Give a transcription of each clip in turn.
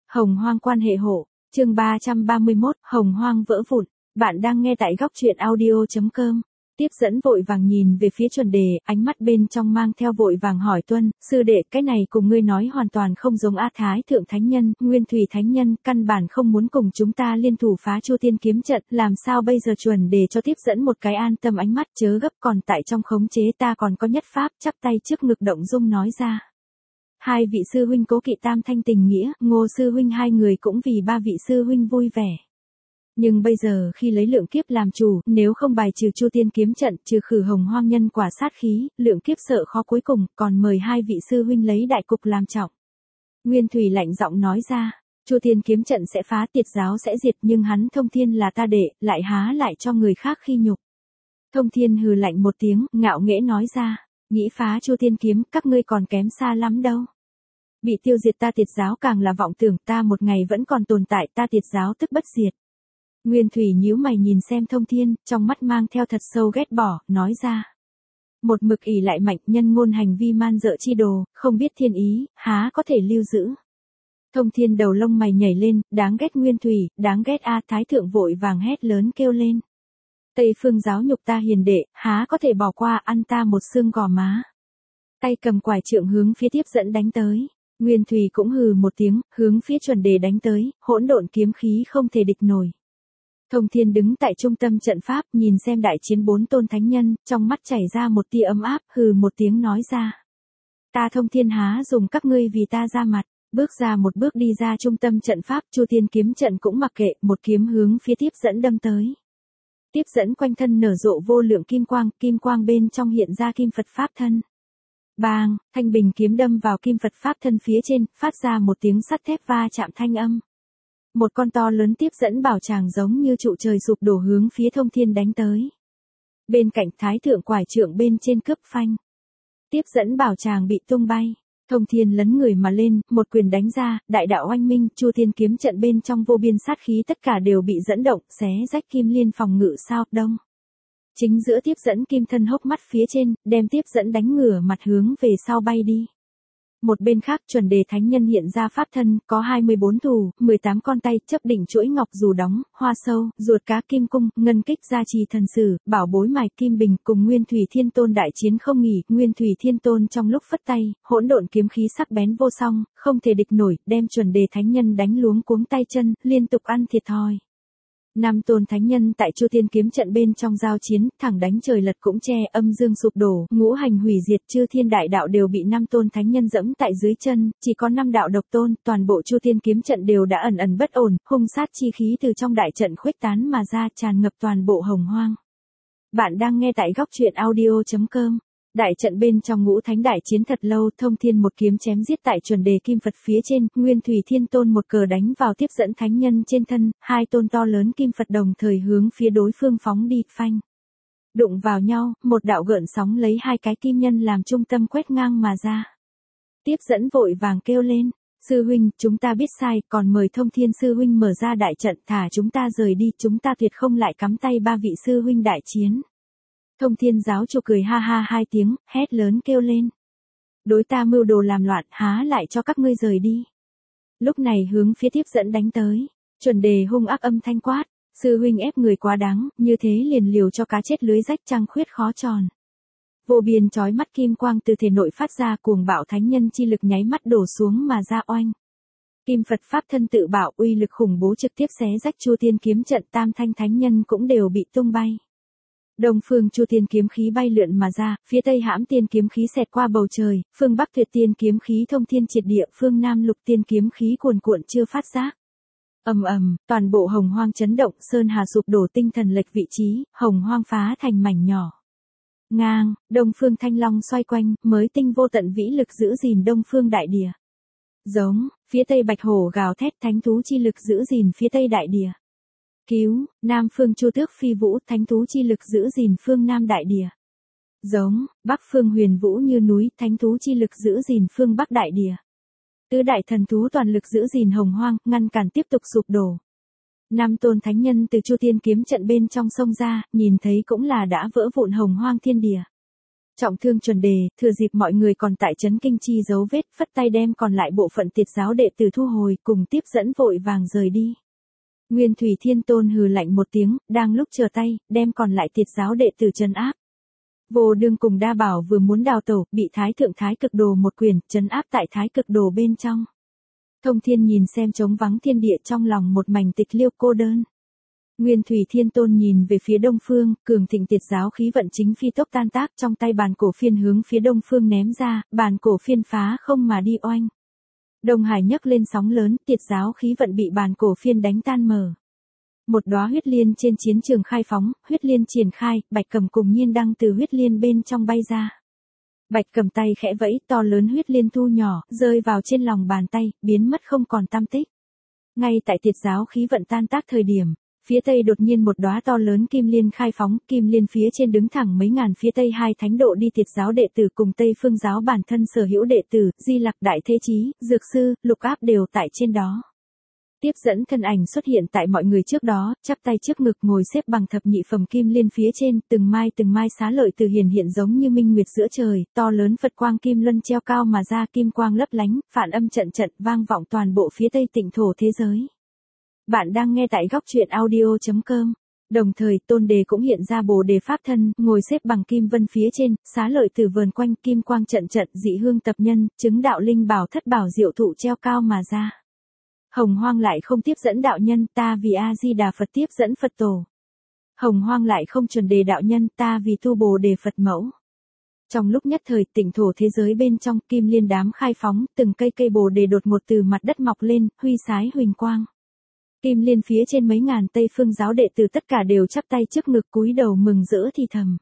Hồng Hoang quan hệ hộ, chương 331, Hồng Hoang vỡ vụn. Bạn đang nghe tại góc truyện audio.com. Tiếp dẫn vội vàng nhìn về phía chuẩn đề, ánh mắt bên trong mang theo vội vàng hỏi Tuân, sư đệ, cái này cùng ngươi nói hoàn toàn không giống A Thái Thượng Thánh Nhân, Nguyên Thủy Thánh Nhân, căn bản không muốn cùng chúng ta liên thủ phá Chu Tiên kiếm trận, làm sao bây giờ? Chuẩn đề cho tiếp dẫn một cái an tâm ánh mắt, chớ gấp, còn tại trong khống chế ta còn có nhất pháp, chắp tay trước ngực động dung nói ra. Hai vị sư huynh Cố Kỵ Tam Thanh tình nghĩa, Ngô sư huynh hai người cũng vì ba vị sư huynh vui vẻ. Nhưng bây giờ khi lấy lượng kiếp làm chủ, nếu không bài trừ Chu Tiên kiếm trận, trừ khử Hồng Hoang nhân quả sát khí, lượng kiếp sợ khó cuối cùng, còn mời hai vị sư huynh lấy đại cục làm trọng. Nguyên Thủy lạnh giọng nói ra, Chu Tiên kiếm trận sẽ phá, tiệt giáo sẽ diệt, nhưng hắn Thông Thiên là ta đệ, lại há lại cho người khác khi nhục. Thông Thiên hừ lạnh một tiếng, ngạo nghễ nói ra, nghĩ phá Chu Tiên kiếm, các ngươi còn kém xa lắm đâu. Bị tiêu diệt ta tiệt giáo càng là vọng tưởng, ta một ngày vẫn còn tồn tại, ta tiệt giáo tức bất diệt. Nguyên Thủy nhíu mày nhìn xem Thông Thiên, trong mắt mang theo thật sâu ghét bỏ, nói ra. Một mực ỷ lại mạnh, nhân ngôn hành vi man dợ chi đồ, không biết thiên ý, há có thể lưu giữ. Thông Thiên đầu lông mày nhảy lên, đáng ghét Nguyên Thủy, đáng ghét A Thái Thượng vội vàng hét lớn kêu lên. Tây Phương giáo nhục ta hiền đệ, há có thể bỏ qua, ăn ta một xương gò má. Tay cầm quải trượng hướng phía tiếp dẫn đánh tới. Nguyên Thủy cũng hừ một tiếng, hướng phía chuẩn đề đánh tới, hỗn độn kiếm khí không thể địch nổi. Thông Thiên đứng tại trung tâm trận pháp, nhìn xem đại chiến bốn tôn thánh nhân, trong mắt chảy ra một tia ấm áp, hừ một tiếng nói ra. Ta Thông Thiên há dùng các ngươi vì ta ra mặt, bước ra một bước đi ra trung tâm trận pháp, Chu Tiên kiếm trận cũng mặc kệ, một kiếm hướng phía tiếp dẫn đâm tới. Tiếp dẫn quanh thân nở rộ vô lượng kim quang bên trong hiện ra kim Phật pháp thân. Bang, thanh bình kiếm đâm vào kim Phật pháp thân phía trên, phát ra một tiếng sắt thép va chạm thanh âm. Một con to lớn tiếp dẫn bảo tràng giống như trụ trời sụp đổ hướng phía Thông Thiên đánh tới. Bên cạnh Thái Thượng quải trượng bên trên cướp phanh. Tiếp dẫn bảo tràng bị tung bay. Thông Thiên lấn người mà lên, một quyền đánh ra, đại đạo oanh minh, Chu Tiên kiếm trận bên trong vô biên sát khí tất cả đều bị dẫn động, xé rách kim liên phòng ngự sao đông. Chính giữa tiếp dẫn kim thân hốc mắt phía trên, đem tiếp dẫn đánh ngửa mặt hướng về sau bay đi. Một bên khác chuẩn đề thánh nhân hiện ra pháp thân, có 24 thủ, 18 con tay, chấp đỉnh chuỗi ngọc dù đóng, hoa sâu, ruột cá kim cung, ngân kích gia trì thần sử, bảo bối mài kim bình, cùng Nguyên Thủy Thiên Tôn đại chiến không nghỉ. Nguyên Thủy Thiên Tôn trong lúc phất tay, hỗn độn kiếm khí sắc bén vô song, không thể địch nổi, đem chuẩn đề thánh nhân đánh luống cuống tay chân, liên tục ăn thiệt thòi. Năm tôn thánh nhân tại Chu Tiên kiếm trận bên trong giao chiến, thẳng đánh trời lật cũng che, âm dương sụp đổ, ngũ hành hủy diệt, chư thiên đại đạo đều bị năm tôn thánh nhân dẫm tại dưới chân, chỉ có năm đạo độc tôn, toàn bộ Chu Tiên kiếm trận đều đã ẩn ẩn bất ổn, hung sát chi khí từ trong đại trận khuếch tán mà ra, tràn ngập toàn bộ Hồng Hoang. Bạn đang nghe tại góc truyện audio.com. Đại trận bên trong ngũ thánh đại chiến thật lâu, Thông Thiên một kiếm chém giết tại chuẩn đề kim Phật phía trên, Nguyên Thủy Thiên Tôn một cờ đánh vào tiếp dẫn thánh nhân trên thân, hai tôn to lớn kim Phật đồng thời hướng phía đối phương phóng đi, phanh. Đụng vào nhau, một đạo gợn sóng lấy hai cái kim nhân làm trung tâm quét ngang mà ra. Tiếp dẫn vội vàng kêu lên, sư huynh, chúng ta biết sai, còn mời Thông Thiên sư huynh mở ra đại trận, thả chúng ta rời đi, chúng ta tuyệt không lại cắm tay ba vị sư huynh đại chiến. Thông Thiên giáo chủ cười ha ha hai tiếng, hét lớn kêu lên. Đối ta mưu đồ làm loạn, há lại cho các ngươi rời đi. Lúc này hướng phía tiếp dẫn đánh tới. Chuẩn đề hung ác âm thanh quát. Sư huynh ép người quá đáng, như thế liền liều cho cá chết lưới rách, trăng khuyết khó tròn. Vô biên chói mắt kim quang từ thể nội phát ra, cuồng bạo thánh nhân chi lực nháy mắt đổ xuống mà ra oanh. Kim Phật pháp thân tự bạo, uy lực khủng bố trực tiếp xé rách Chu Tiên kiếm trận, tam thanh thánh nhân cũng đều bị tung bay. Đông phương Chu Tiên kiếm khí bay lượn mà ra, phía tây Hãm Tiên kiếm khí xẹt qua bầu trời, phương bắc Tuyệt Tiên kiếm khí thông thiên triệt địa, phương nam Lục Tiên kiếm khí cuồn cuộn chưa phát giác. Ầm ầm, toàn bộ Hồng Hoang chấn động, sơn hà sụp đổ, tinh thần lệch vị trí, Hồng Hoang phá thành mảnh nhỏ. Ngang, Đông phương Thanh Long xoay quanh, mới tinh vô tận vĩ lực giữ gìn Đông phương đại địa. Giống, phía tây Bạch Hổ gào thét, thánh thú chi lực giữ gìn phía tây đại địa. Cứu, Nam phương Chu Tước phi vũ, thánh thú chi lực giữ gìn phương Nam đại địa. Giống, Bắc phương Huyền Vũ như núi, thánh thú chi lực giữ gìn phương Bắc đại địa. Tứ đại thần thú toàn lực giữ gìn Hồng Hoang, ngăn cản tiếp tục sụp đổ. Năm tôn thánh nhân từ Chu Tiên kiếm trận bên trong sông ra, nhìn thấy cũng là đã vỡ vụn Hồng Hoang thiên địa. Trọng thương chuẩn đề, thừa dịp mọi người còn tại trấn kinh chi dấu vết, phất tay đem còn lại bộ phận tiệt giáo đệ tử thu hồi, cùng tiếp dẫn vội vàng rời đi. Nguyên Thủy Thiên Tôn hừ lạnh một tiếng, đang lúc chờ tay, đem còn lại tiệt giáo đệ tử trấn áp. Vô Đương cùng Đa Bảo vừa muốn đào tẩu, bị Thái Thượng Thái Cực Đồ một quyền trấn áp tại Thái Cực Đồ bên trong. Thông Thiên nhìn xem trống vắng thiên địa trong lòng một mảnh tịch liêu cô đơn. Nguyên Thủy Thiên Tôn nhìn về phía đông phương, cường thịnh tiệt giáo khí vận chính phi tốc tan tác, trong tay bàn cổ phiên hướng phía đông phương ném ra, bàn cổ phiên phá không mà đi oanh. Đông Hải nhấc lên sóng lớn, tiệt giáo khí vận bị bàn cổ phiên đánh tan mờ. Một đóa huyết liên trên chiến trường khai phóng, huyết liên triển khai, Bạch Cầm cùng Nhiên Đăng từ huyết liên bên trong bay ra. Bạch Cầm tay khẽ vẫy, to lớn huyết liên thu nhỏ, rơi vào trên lòng bàn tay, biến mất không còn tăm tích. Ngay tại tiệt giáo khí vận tan tác thời điểm, phía tây đột nhiên một đóa to lớn kim liên khai phóng, kim liên phía trên đứng thẳng mấy ngàn phía tây hai thánh độ đi tiệt giáo đệ tử cùng Tây Phương giáo bản thân sở hữu đệ tử, Di Lặc Đại Thế Chí, Dược Sư, Lục Áp đều tại trên đó. Tiếp dẫn thân ảnh xuất hiện tại mọi người trước đó, chắp tay trước ngực ngồi xếp bằng thập nhị phẩm kim liên phía trên, từng mai xá lợi từ hiển hiện giống như minh nguyệt giữa trời, to lớn Phật quang kim luân treo cao mà ra, kim quang lấp lánh, phản âm trận trận vang vọng toàn bộ phía tây tịnh thổ thế giới. Bạn đang nghe tại góc truyện audio.com. Đồng thời, Tôn Đề cũng hiện ra Bồ Đề pháp thân, ngồi xếp bằng kim vân phía trên, xá lợi từ vờn quanh, kim quang trận trận, dị hương tập nhân, chứng đạo linh bảo thất bảo diệu thụ treo cao mà ra. Hồng Hoang lại không tiếp dẫn đạo nhân, ta vì A Di Đà Phật tiếp dẫn Phật tổ. Hồng Hoang lại không chuẩn đề đạo nhân, ta vì tu Bồ Đề Phật mẫu. Trong lúc nhất thời, tịnh thổ thế giới bên trong, kim liên đám khai phóng, từng cây Bồ Đề đột ngột từ mặt đất mọc lên, huy sái huỳnh quang. Kim liên phía trên mấy ngàn Tây Phương giáo đệ tử tất cả đều chắp tay trước ngực cúi đầu mừng rỡ thì thầm.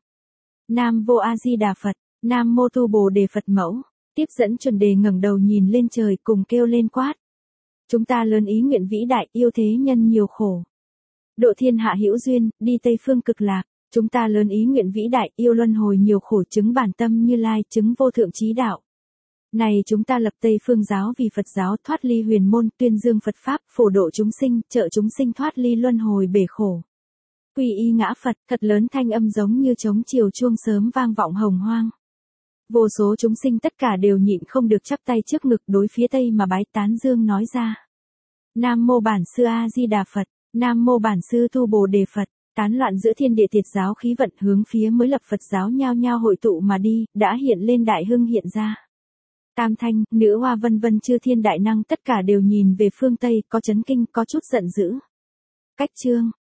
Nam Vô A Di Đà Phật, Nam Mô Tu Bồ Đề Phật mẫu. Tiếp dẫn chuẩn đề ngẩng đầu nhìn lên trời cùng kêu lên quát. Chúng ta lớn ý nguyện vĩ đại, yêu thế nhân nhiều khổ. Độ thiên hạ hữu duyên, đi Tây Phương cực lạc. Chúng ta lớn ý nguyện vĩ đại, yêu luân hồi nhiều khổ, chứng bản tâm Như Lai, chứng vô thượng chí đạo. Này chúng ta lập Tây Phương giáo vì Phật giáo, thoát ly huyền môn, tuyên dương Phật pháp, phổ độ chúng sinh, trợ chúng sinh thoát ly luân hồi bể khổ. Quy y ngã Phật, thật lớn thanh âm giống như trống chiều chuông sớm vang vọng hồng hoang. Vô số chúng sinh tất cả đều nhịn không được chắp tay trước ngực đối phía tây mà bái tán dương nói ra. Nam Mô Bản Sư A Di Đà Phật, Nam Mô Bản Sư Tu Bồ Đề Phật. Tán loạn giữa thiên địa tiệt giáo khí vận hướng phía mới lập Phật giáo nhao nhao hội tụ mà đi, đã hiện lên đại hưng hiện ra. Tam thanh, nữ hoa vân vân chư thiên đại năng tất cả đều nhìn về phương Tây, có chấn kinh, có chút giận dữ. Cách chương,